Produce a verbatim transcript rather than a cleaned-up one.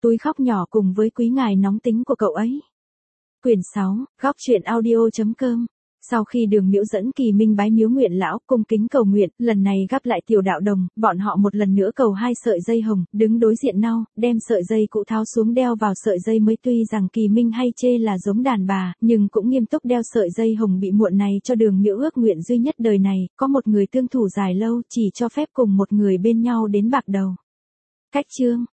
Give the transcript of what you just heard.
túi khóc nhỏ cùng với quý ngài nóng tính của cậu ấy. Quyển sáu, góc truyện audio.com. Sau khi Đường Miễu dẫn Kỳ Minh bái miếu nguyện lão, cung kính cầu nguyện, lần này gặp lại Tiểu Đạo Đồng, bọn họ một lần nữa cầu hai sợi dây hồng, đứng đối diện nhau, đem sợi dây cũ tháo xuống đeo vào sợi dây mới. Tuy rằng Kỳ Minh hay chê là giống đàn bà, nhưng cũng nghiêm túc đeo sợi dây hồng bị muộn này cho Đường Miễu ước nguyện duy nhất đời này, có một người tương thủ dài lâu, chỉ cho phép cùng một người bên nhau đến bạc đầu. Cách chương